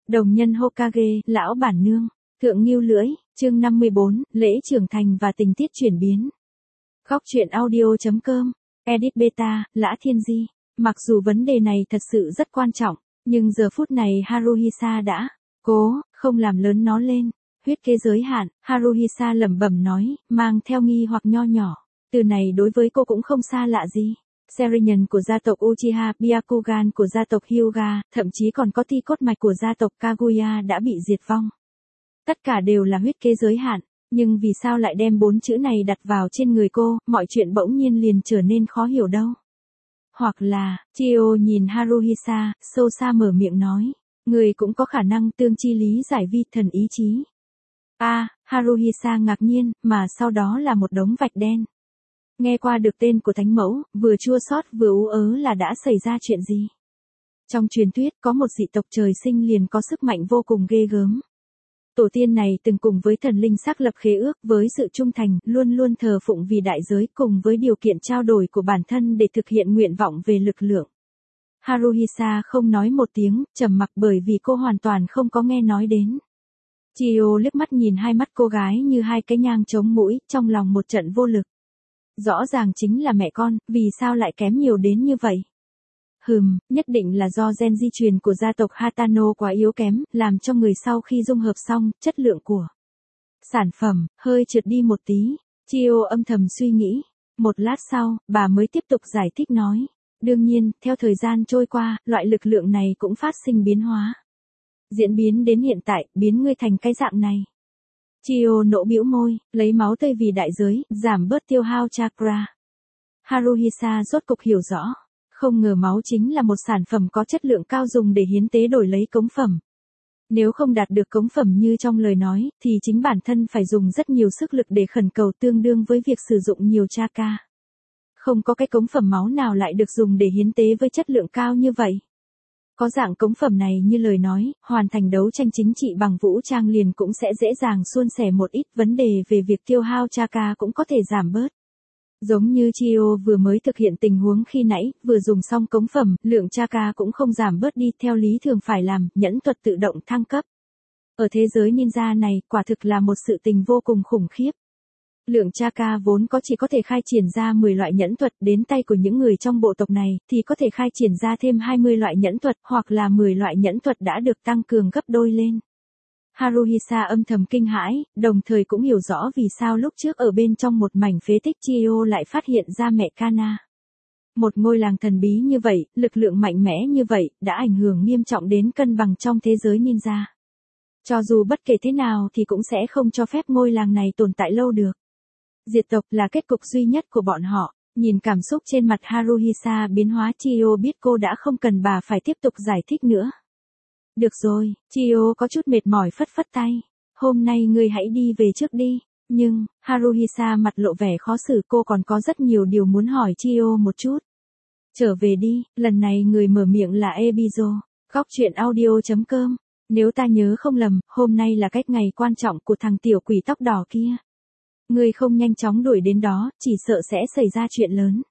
Đồng nhân Hokage, lão bản nương. Thượng Ngưu Lưỡi, chương 54, lễ trưởng thành và tình tiết chuyển biến. Góc truyện audio.com, edit beta, Lã Thiên Di. Mặc dù vấn đề này thật sự rất quan trọng, nhưng giờ phút này Haruhisa đã cố không làm lớn nó lên. Huyết kế giới hạn, Haruhisa lẩm bẩm nói, mang theo nghi hoặc nho nhỏ. Từ này đối với cô cũng không xa lạ gì. Sharingan của gia tộc Uchiha, Byakugan của gia tộc Hyuga, thậm chí còn có ti cốt mạch của gia tộc Kaguya đã bị diệt vong. Tất cả đều là huyết kế giới hạn, nhưng vì sao lại đem 4 chữ này đặt vào trên người cô, mọi chuyện bỗng nhiên liền trở nên khó hiểu đâu. Hoặc là, Chio nhìn Haruhisa, sâu xa mở miệng nói, người cũng có khả năng tương chi lý giải vi thần ý chí. Haruhisa ngạc nhiên, mà sau đó là một đống vạch đen. Nghe qua được tên của thánh mẫu, vừa chua xót vừa ú ớ là đã xảy ra chuyện gì? Trong truyền thuyết có một dị tộc trời sinh liền có sức mạnh vô cùng ghê gớm. Tổ tiên này từng cùng với thần linh xác lập khế ước với sự trung thành, luôn luôn thờ phụng vì đại giới cùng với điều kiện trao đổi của bản thân để thực hiện nguyện vọng về lực lượng. Haruhisa không nói một tiếng, trầm mặc bởi vì cô hoàn toàn không có nghe nói đến. Chio liếc mắt nhìn hai mắt cô gái như hai cái nhang chống mũi, trong lòng một trận vô lực. Rõ ràng chính là mẹ con, vì sao lại kém nhiều đến như vậy? Nhất định là do gen di truyền của gia tộc Hatano quá yếu kém, làm cho người sau khi dung hợp xong, chất lượng của sản phẩm hơi trượt đi một tí. Chio âm thầm suy nghĩ. Một lát sau, bà mới tiếp tục giải thích nói. Đương nhiên, theo thời gian trôi qua, loại lực lượng này cũng phát sinh biến hóa. Diễn biến đến hiện tại, biến ngươi thành cái dạng này. Chio nỗ bĩu môi, lấy máu tươi vì đại giới, giảm bớt tiêu hao chakra. Haruhisa rốt cục hiểu rõ. Không ngờ máu chính là một sản phẩm có chất lượng cao dùng để hiến tế đổi lấy cống phẩm. Nếu không đạt được cống phẩm như trong lời nói, thì chính bản thân phải dùng rất nhiều sức lực để khẩn cầu tương đương với việc sử dụng nhiều chakra. Không có cái cống phẩm máu nào lại được dùng để hiến tế với chất lượng cao như vậy. Có dạng cống phẩm này như lời nói, hoàn thành đấu tranh chính trị bằng vũ trang liền cũng sẽ dễ dàng suôn sẻ một ít, vấn đề về việc tiêu hao chakra cũng có thể giảm bớt. Giống như Chio vừa mới thực hiện tình huống khi nãy, vừa dùng xong cống phẩm, lượng chakra cũng không giảm bớt đi, theo lý thường phải làm, nhẫn thuật tự động thăng cấp. Ở thế giới ninja này, quả thực là một sự tình vô cùng khủng khiếp. Lượng chakra vốn có chỉ có thể khai triển ra 10 loại nhẫn thuật, đến tay của những người trong bộ tộc này, thì có thể khai triển ra thêm 20 loại nhẫn thuật, hoặc là 10 loại nhẫn thuật đã được tăng cường gấp đôi lên. Haruhisa âm thầm kinh hãi, đồng thời cũng hiểu rõ vì sao lúc trước ở bên trong một mảnh phế tích Chio lại phát hiện ra mẹ Kana. Một ngôi làng thần bí như vậy, lực lượng mạnh mẽ như vậy, đã ảnh hưởng nghiêm trọng đến cân bằng trong thế giới ninja. Cho dù bất kể thế nào thì cũng sẽ không cho phép ngôi làng này tồn tại lâu được. Diệt tộc là kết cục duy nhất của bọn họ. Nhìn cảm xúc trên mặt Haruhisa biến hóa, Chio biết cô đã không cần bà phải tiếp tục giải thích nữa. Được rồi, Chio có chút mệt mỏi phất phất tay. Hôm nay ngươi hãy đi về trước đi. Nhưng, Haruhisa mặt lộ vẻ khó xử, cô còn có rất nhiều điều muốn hỏi Chio một chút. Trở về đi, lần này người mở miệng là Ebizo. Góc truyện audio.com. Nếu ta nhớ không lầm, hôm nay là cách ngày quan trọng của thằng tiểu quỷ tóc đỏ kia. Ngươi không nhanh chóng đuổi đến đó, chỉ sợ sẽ xảy ra chuyện lớn.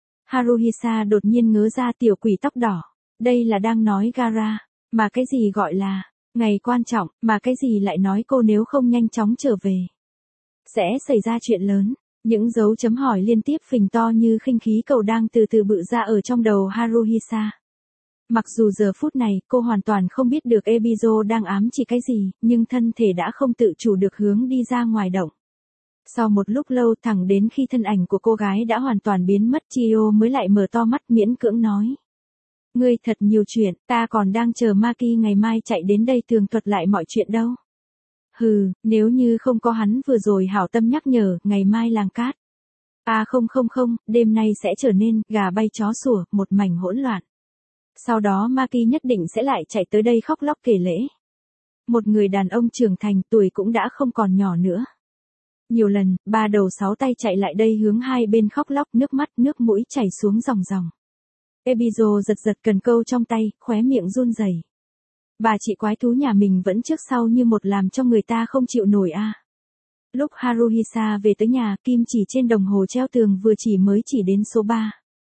Haruhisa đột nhiên ngớ ra tiểu quỷ tóc đỏ. Đây là đang nói Gaara. Mà cái gì gọi là ngày quan trọng, mà cái gì lại nói cô nếu không nhanh chóng trở về sẽ xảy ra chuyện lớn. Những dấu chấm hỏi liên tiếp phình to như khinh khí cầu đang từ từ bự ra ở trong đầu Haruhisa. Mặc dù giờ phút này cô hoàn toàn không biết được Ebizo đang ám chỉ cái gì, nhưng thân thể đã không tự chủ được hướng đi ra ngoài động. Sau một lúc lâu, thẳng đến khi thân ảnh của cô gái đã hoàn toàn biến mất, Chio mới lại mở to mắt miễn cưỡng nói. Ngươi thật nhiều chuyện, ta còn đang chờ Maki ngày mai chạy đến đây tường thuật lại mọi chuyện đâu. Nếu như không có hắn vừa rồi hảo tâm nhắc nhở, ngày mai làng cát. Không, đêm nay sẽ trở nên gà bay chó sủa, một mảnh hỗn loạn. Sau đó Maki nhất định sẽ lại chạy tới đây khóc lóc kể lễ. Một người đàn ông trưởng thành, tuổi cũng đã không còn nhỏ nữa. Nhiều lần, ba đầu sáu tay chạy lại đây hướng hai bên khóc lóc, nước mắt, nước mũi chảy xuống ròng ròng. Ebizo giật cần câu trong tay, khóe miệng run rẩy. Bà chị quái thú nhà mình vẫn trước sau như một làm cho người ta không chịu nổi a. Lúc Haruhisa về tới nhà, kim chỉ trên đồng hồ treo tường vừa chỉ mới chỉ đến số 3.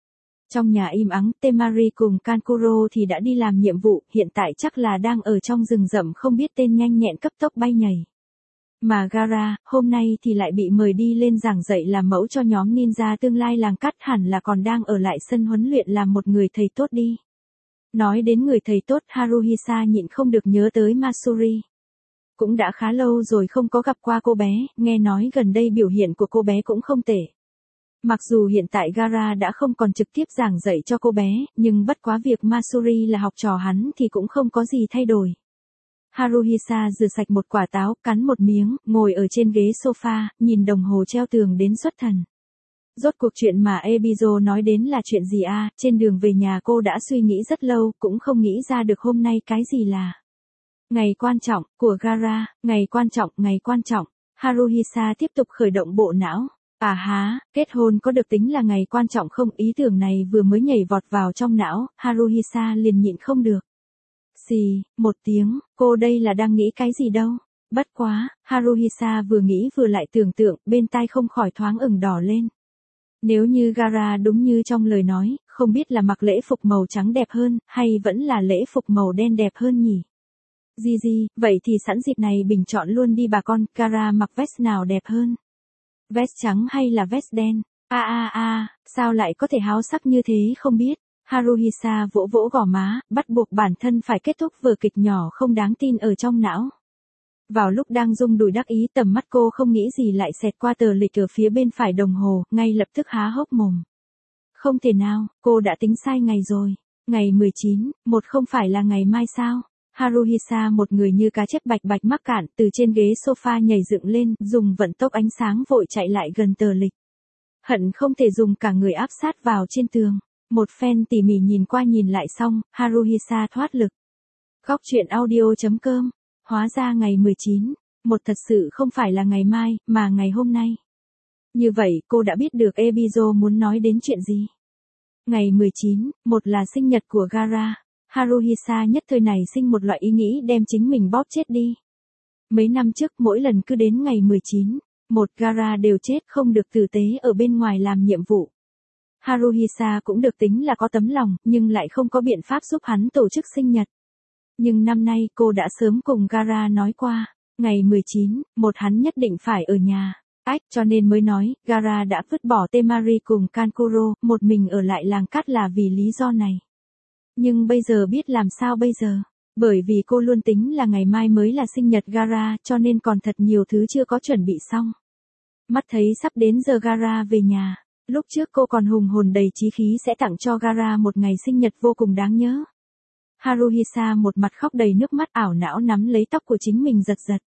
Trong nhà im ắng, Temari cùng Kankuro thì đã đi làm nhiệm vụ, hiện tại chắc là đang ở trong rừng rậm không biết tên nhanh nhẹn cấp tốc bay nhảy. Mà Gaara, hôm nay thì lại bị mời đi lên giảng dạy làm mẫu cho nhóm ninja tương lai làng cát, hẳn là còn đang ở lại sân huấn luyện làm một người thầy tốt đi. Nói đến người thầy tốt, Haruhisa nhịn không được nhớ tới Masuri. Cũng đã khá lâu rồi không có gặp qua cô bé, nghe nói gần đây biểu hiện của cô bé cũng không tệ. Mặc dù hiện tại Gaara đã không còn trực tiếp giảng dạy cho cô bé, nhưng bất quá việc Masuri là học trò hắn thì cũng không có gì thay đổi. Haruhisa rửa sạch một quả táo, cắn một miếng, ngồi ở trên ghế sofa, nhìn đồng hồ treo tường đến xuất thần. Rốt cuộc chuyện mà Ebizo nói đến là chuyện gì à? Trên đường về nhà cô đã suy nghĩ rất lâu, cũng không nghĩ ra được hôm nay cái gì là ngày quan trọng của Gaara, ngày quan trọng. Haruhisa tiếp tục khởi động bộ não. À há, kết hôn có được tính là ngày quan trọng không? Ý tưởng này vừa mới nhảy vọt vào trong não, Haruhisa liền nhịn không được. Xì, một tiếng, cô đây là đang nghĩ cái gì đâu. Bất quá, Haruhisa vừa nghĩ vừa lại tưởng tượng, bên tai không khỏi thoáng ửng đỏ lên. Nếu như Gaara đúng như trong lời nói, không biết là mặc lễ phục màu trắng đẹp hơn, hay vẫn là lễ phục màu đen đẹp hơn nhỉ? Gigi, vậy thì sẵn dịp này bình chọn luôn đi bà con, Gaara mặc vest nào đẹp hơn? Vest trắng hay là vest đen? Sao lại có thể háo sắc như thế không biết? Haruhisa vỗ vỗ gò má, bắt buộc bản thân phải kết thúc vở kịch nhỏ không đáng tin ở trong não. Vào lúc đang rung đùi đắc ý, tầm mắt cô không nghĩ gì lại xẹt qua tờ lịch ở phía bên phải đồng hồ, ngay lập tức há hốc mồm. Không thể nào, cô đã tính sai ngày rồi. Ngày 19, một không phải là ngày mai sao? Haruhisa một người như cá chép bạch bạch mắc cạn, từ trên ghế sofa nhảy dựng lên, dùng vận tốc ánh sáng vội chạy lại gần tờ lịch. Hận không thể dùng cả người áp sát vào trên tường. Một phen tỉ mỉ nhìn qua nhìn lại xong, Haruhisa thoát lực. Góc truyện audio.com. Hóa ra ngày 19, một thật sự không phải là ngày mai, mà ngày hôm nay. Như vậy cô đã biết được Ebizo muốn nói đến chuyện gì. Ngày 19, một là sinh nhật của Gaara. Haruhisa nhất thời này sinh một loại ý nghĩ đem chính mình bóp chết đi. Mấy năm trước mỗi lần cứ đến ngày 19, một Gaara đều chết không được tử tế ở bên ngoài làm nhiệm vụ. Haruhisa cũng được tính là có tấm lòng, nhưng lại không có biện pháp giúp hắn tổ chức sinh nhật. Nhưng năm nay cô đã sớm cùng Gaara nói qua, ngày 19, một hắn nhất định phải ở nhà. Cho nên mới nói, Gaara đã vứt bỏ Temari cùng Kankuro, một mình ở lại làng cát là vì lý do này. Nhưng bây giờ biết làm sao bây giờ? Bởi vì cô luôn tính là ngày mai mới là sinh nhật Gaara, cho nên còn thật nhiều thứ chưa có chuẩn bị xong. Mắt thấy sắp đến giờ Gaara về nhà. Lúc trước cô còn hùng hồn đầy chí khí sẽ tặng cho Gaara một ngày sinh nhật vô cùng đáng nhớ. Haruhisa một mặt khóc đầy nước mắt, ảo não nắm lấy tóc của chính mình giật giật.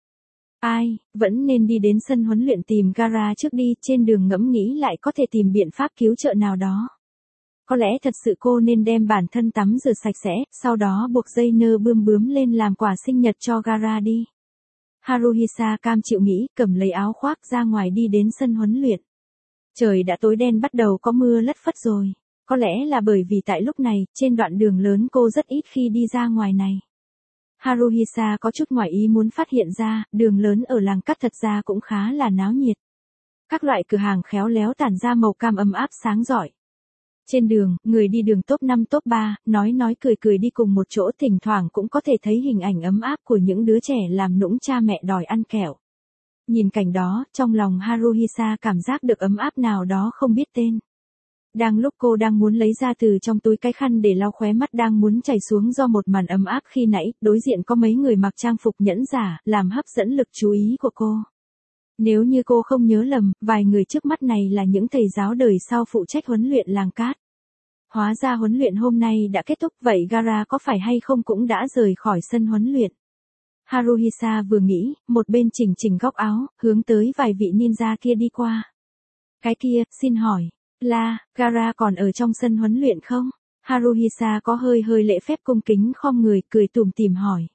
Vẫn nên đi đến sân huấn luyện tìm Gaara trước đi, trên đường ngẫm nghĩ lại có thể tìm biện pháp cứu trợ nào đó. Có lẽ thật sự cô nên đem bản thân tắm rửa sạch sẽ, sau đó buộc dây nơ bươm bướm lên làm quà sinh nhật cho Gaara đi. Haruhisa cam chịu nghĩ, cầm lấy áo khoác ra ngoài đi đến sân huấn luyện. Trời đã tối đen, bắt đầu có mưa lất phất rồi. Có lẽ là bởi vì tại lúc này, trên đoạn đường lớn cô rất ít khi đi ra ngoài này. Haruhisa có chút ngoài ý muốn phát hiện ra, đường lớn ở làng cát thật ra cũng khá là náo nhiệt. Các loại cửa hàng khéo léo tản ra màu cam ấm áp sáng rọi. Trên đường, người đi đường top 5 top 3, nói cười cười đi cùng một chỗ, thỉnh thoảng cũng có thể thấy hình ảnh ấm áp của những đứa trẻ làm nũng cha mẹ đòi ăn kẹo. Nhìn cảnh đó, trong lòng Haruhisa cảm giác được ấm áp nào đó không biết tên. Đang lúc cô đang muốn lấy ra từ trong túi cái khăn để lau khóe mắt đang muốn chảy xuống do một màn ấm áp khi nãy, đối diện có mấy người mặc trang phục nhẫn giả, làm hấp dẫn lực chú ý của cô. Nếu như cô không nhớ lầm, vài người trước mắt này là những thầy giáo đời sau phụ trách huấn luyện làng cát. Hóa ra huấn luyện hôm nay đã kết thúc, vậy Gaara có phải hay không cũng đã rời khỏi sân huấn luyện. Haruhisa vừa nghĩ, một bên chỉnh góc áo, hướng tới vài vị ninja kia đi qua. Cái kia, xin hỏi, là, Gaara còn ở trong sân huấn luyện không? Haruhisa có hơi lễ phép cung kính khom người, cười tủm tỉm hỏi.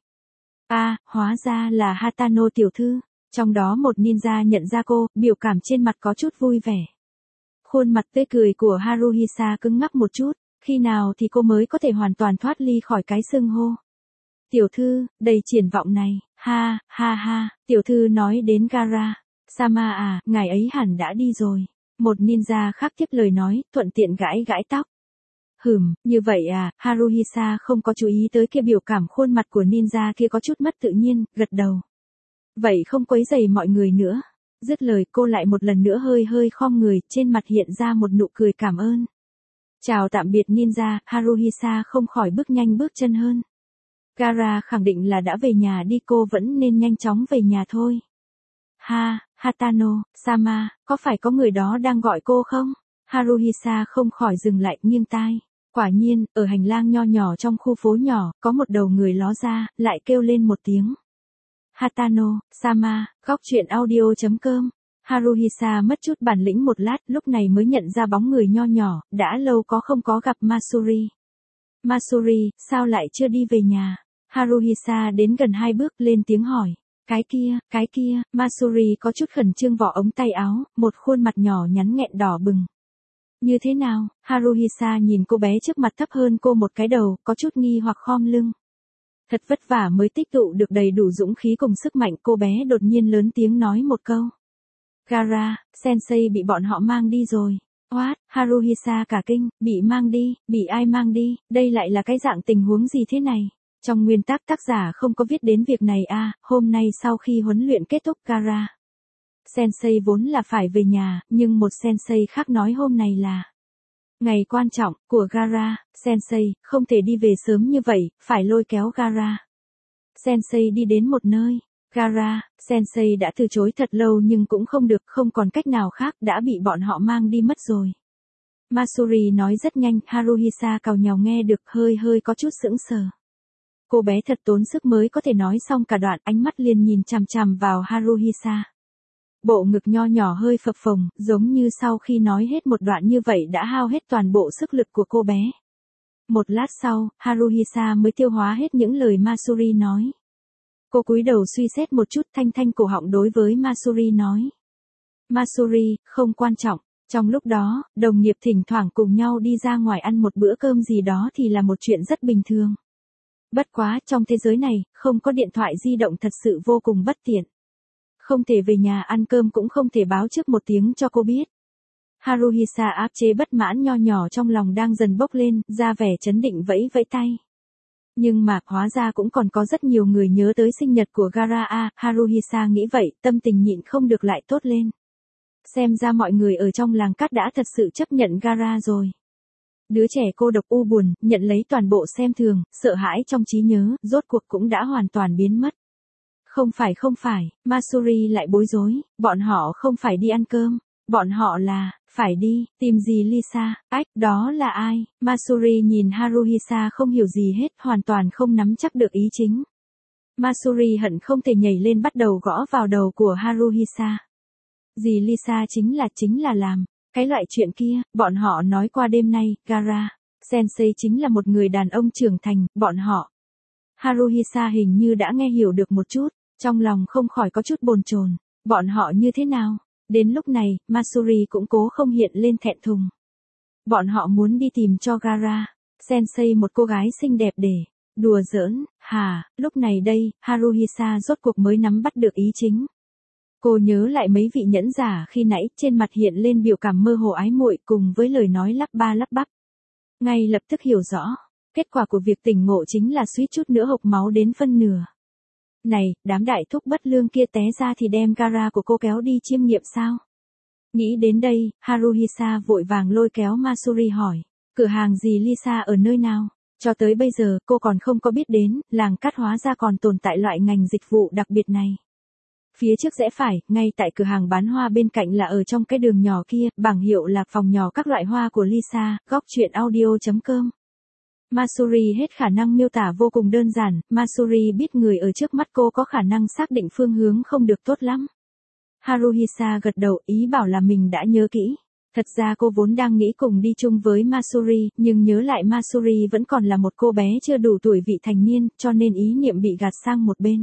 Hóa ra là Hatano tiểu thư. Trong đó một ninja nhận ra cô, biểu cảm trên mặt có chút vui vẻ. Khuôn mặt tươi cười của Haruhisa cứng ngắc một chút, khi nào thì cô mới có thể hoàn toàn thoát ly khỏi cái xưng hô. Tiểu thư, đầy triển vọng này, ha, tiểu thư nói đến Gaara. Sama ngài ấy hẳn đã đi rồi. Một ninja khác tiếp lời nói, thuận tiện gãi tóc. Như vậy à, Haruhisa không có chú ý tới kia biểu cảm khuôn mặt của ninja kia có chút mất tự nhiên, gật đầu. Vậy không quấy rầy mọi người nữa. Dứt lời cô lại một lần nữa hơi hơi khom người, trên mặt hiện ra một nụ cười cảm ơn. Chào tạm biệt ninja, Haruhisa không khỏi bước nhanh bước chân hơn. Gaara khẳng định là đã về nhà đi, cô vẫn nên nhanh chóng về nhà thôi. Hatano, Sama, có phải có người đó đang gọi cô không? Haruhisa không khỏi dừng lại nghiêng tai. Quả nhiên, ở hành lang nho nhỏ trong khu phố nhỏ, có một đầu người ló ra, lại kêu lên một tiếng. Hatano, Sama, góc truyện audio.com. Haruhisa mất chút bản lĩnh một lát, lúc này mới nhận ra bóng người nho nhỏ, đã lâu không có gặp Masuri. Masuri, sao lại chưa đi về nhà? Haruhisa đến gần 2 bước lên tiếng hỏi. Cái kia, Masuri có chút khẩn trương vỏ ống tay áo, một khuôn mặt nhỏ nhắn nghẹn đỏ bừng. Như thế nào? Haruhisa nhìn cô bé trước mặt thấp hơn cô một cái đầu, có chút nghi hoặc khom lưng. Thật vất vả mới tích tụ được đầy đủ dũng khí cùng sức mạnh, cô bé đột nhiên lớn tiếng nói một câu. Gaara, sensei bị bọn họ mang đi rồi. What? Haruhisa cả kinh, bị mang đi, bị ai mang đi, đây lại là cái dạng tình huống gì thế này? Trong nguyên tắc tác giả không có viết đến việc này à, hôm nay sau khi huấn luyện kết thúc Gaara sensei vốn là phải về nhà, nhưng một sensei khác nói hôm nay là ngày quan trọng của Gaara sensei, không thể đi về sớm như vậy, phải lôi kéo Gaara sensei đi đến một nơi. Gaara sensei đã từ chối thật lâu nhưng cũng không được, không còn cách nào khác, đã bị bọn họ mang đi mất rồi. Masuri nói rất nhanh, Haruhisa càu nhàu nghe được, hơi có chút sững sờ. Cô bé thật tốn sức mới có thể nói xong cả đoạn, ánh mắt liền nhìn chằm chằm vào Haruhisa. Bộ ngực nho nhỏ hơi phập phồng, giống như sau khi nói hết một đoạn như vậy đã hao hết toàn bộ sức lực của cô bé. Một lát sau, Haruhisa mới tiêu hóa hết những lời Masuri nói. Cô cúi đầu suy xét một chút, thanh cổ họng đối với Masuri nói. Masuri, không quan trọng. Trong lúc đó, đồng nghiệp thỉnh thoảng cùng nhau đi ra ngoài ăn một bữa cơm gì đó thì là một chuyện rất bình thường. Bất quá, trong thế giới này, không có điện thoại di động thật sự vô cùng bất tiện. Không thể về nhà ăn cơm cũng không thể báo trước một tiếng cho cô biết. Haruhisa áp chế bất mãn nho nhỏ trong lòng đang dần bốc lên, ra vẻ trấn định vẫy tay. Nhưng mà, hóa ra cũng còn có rất nhiều người nhớ tới sinh nhật của Gaara, Haruhisa nghĩ vậy, tâm tình nhịn không được lại tốt lên. Xem ra mọi người ở trong làng cát đã thật sự chấp nhận Gaara rồi. Đứa trẻ cô độc u buồn, nhận lấy toàn bộ xem thường, sợ hãi trong trí nhớ, rốt cuộc cũng đã hoàn toàn biến mất. Không phải, Masuri lại bối rối, bọn họ không phải đi ăn cơm, bọn họ là, phải đi, tìm gì Lisa, đó là ai? Masuri nhìn Haruhisa không hiểu gì hết, hoàn toàn không nắm chắc được ý chính. Masuri hận không thể nhảy lên bắt đầu gõ vào đầu của Haruhisa. Dì Lisa chính là làm cái loại chuyện kia, bọn họ nói qua đêm nay, Gaara sensei chính là một người đàn ông trưởng thành, bọn họ. Haruhisa hình như đã nghe hiểu được một chút, trong lòng không khỏi có chút bồn chồn, bọn họ như thế nào? Đến lúc này, Masuri cũng cố không hiện lên thẹn thùng. Bọn họ muốn đi tìm cho Gaara sensei một cô gái xinh đẹp để đùa giỡn, lúc này đây, Haruhisa rốt cuộc mới nắm bắt được ý chính. Cô nhớ lại mấy vị nhẫn giả khi nãy, trên mặt hiện lên biểu cảm mơ hồ ái muội cùng với lời nói lắp ba lắp bắp. Ngay lập tức hiểu rõ, kết quả của việc tỉnh ngộ chính là suýt chút nữa hộc máu đến phân nửa. Này, đám đại thúc bất lương kia té ra thì đem Gaara của cô kéo đi chiêm nghiệm sao? Nghĩ đến đây, Haruhisa vội vàng lôi kéo Masuri hỏi, cửa hàng gì Lisa ở nơi nào? Cho tới bây giờ, cô còn không có biết đến, làng cát hóa ra còn tồn tại loại ngành dịch vụ đặc biệt này. Phía trước rẽ phải, ngay tại cửa hàng bán hoa bên cạnh là ở trong cái đường nhỏ kia, bảng hiệu là phòng nhỏ các loại hoa của Lisa, góc truyện audio.com. Masuri hết khả năng miêu tả vô cùng đơn giản, Masuri biết người ở trước mắt cô có khả năng xác định phương hướng không được tốt lắm. Haruhisa gật đầu, ý bảo là mình đã nhớ kỹ. Thật ra cô vốn đang nghĩ cùng đi chung với Masuri, nhưng nhớ lại Masuri vẫn còn là một cô bé chưa đủ tuổi vị thành niên, cho nên ý niệm bị gạt sang một bên.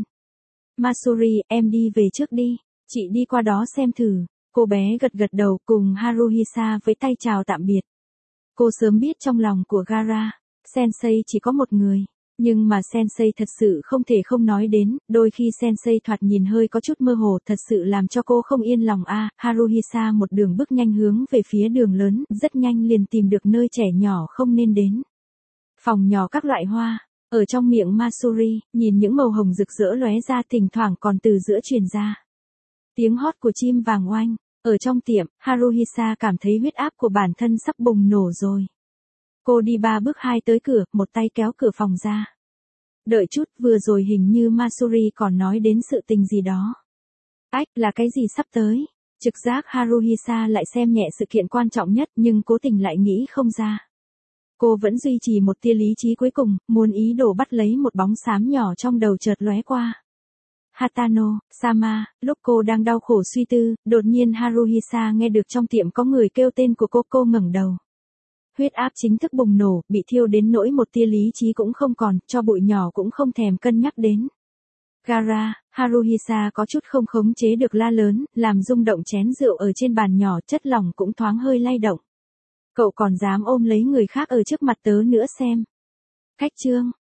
Masuri, em đi về trước đi, chị đi qua đó xem thử. Cô bé gật đầu cùng Haruhisa với tay chào tạm biệt. Cô sớm biết trong lòng của Gaara sensei chỉ có một người. Nhưng mà Sensei thật sự không thể không nói đến, đôi khi Sensei thoạt nhìn hơi có chút mơ hồ, thật sự làm cho cô không yên lòng a. Haruhisa một đường bước nhanh hướng về phía đường lớn, rất nhanh liền tìm được nơi trẻ nhỏ không nên đến. Phòng nhỏ các loại hoa, ở trong miệng Masuri, nhìn những màu hồng rực rỡ lóe ra thỉnh thoảng còn từ giữa truyền ra. Tiếng hót của chim vàng oanh, ở trong tiệm, Haruhisa cảm thấy huyết áp của bản thân sắp bùng nổ rồi. Cô đi 3 bước 2 tới cửa, một tay kéo cửa phòng ra. Đợi chút, vừa rồi hình như Masuri còn nói đến sự tình gì đó. Ách, là cái gì sắp tới? Trực giác Haruhisa lại xem nhẹ sự kiện quan trọng nhất nhưng cố tình lại nghĩ không ra. Cô vẫn duy trì một tia lý trí cuối cùng, muốn ý đồ bắt lấy một bóng xám nhỏ trong đầu chợt lóe qua. Hatano, Sama, lúc cô đang đau khổ suy tư, đột nhiên Haruhisa nghe được trong tiệm có người kêu tên của cô ngẩng đầu. Huyết áp chính thức bùng nổ, bị thiêu đến nỗi một tia lý trí cũng không còn, cho bụi nhỏ cũng không thèm cân nhắc đến. Gara, Haruhisa có chút không khống chế được la lớn, làm rung động chén rượu ở trên bàn nhỏ, chất lỏng cũng thoáng hơi lay động. Cậu còn dám ôm lấy người khác ở trước mặt tớ nữa xem. Khách trương,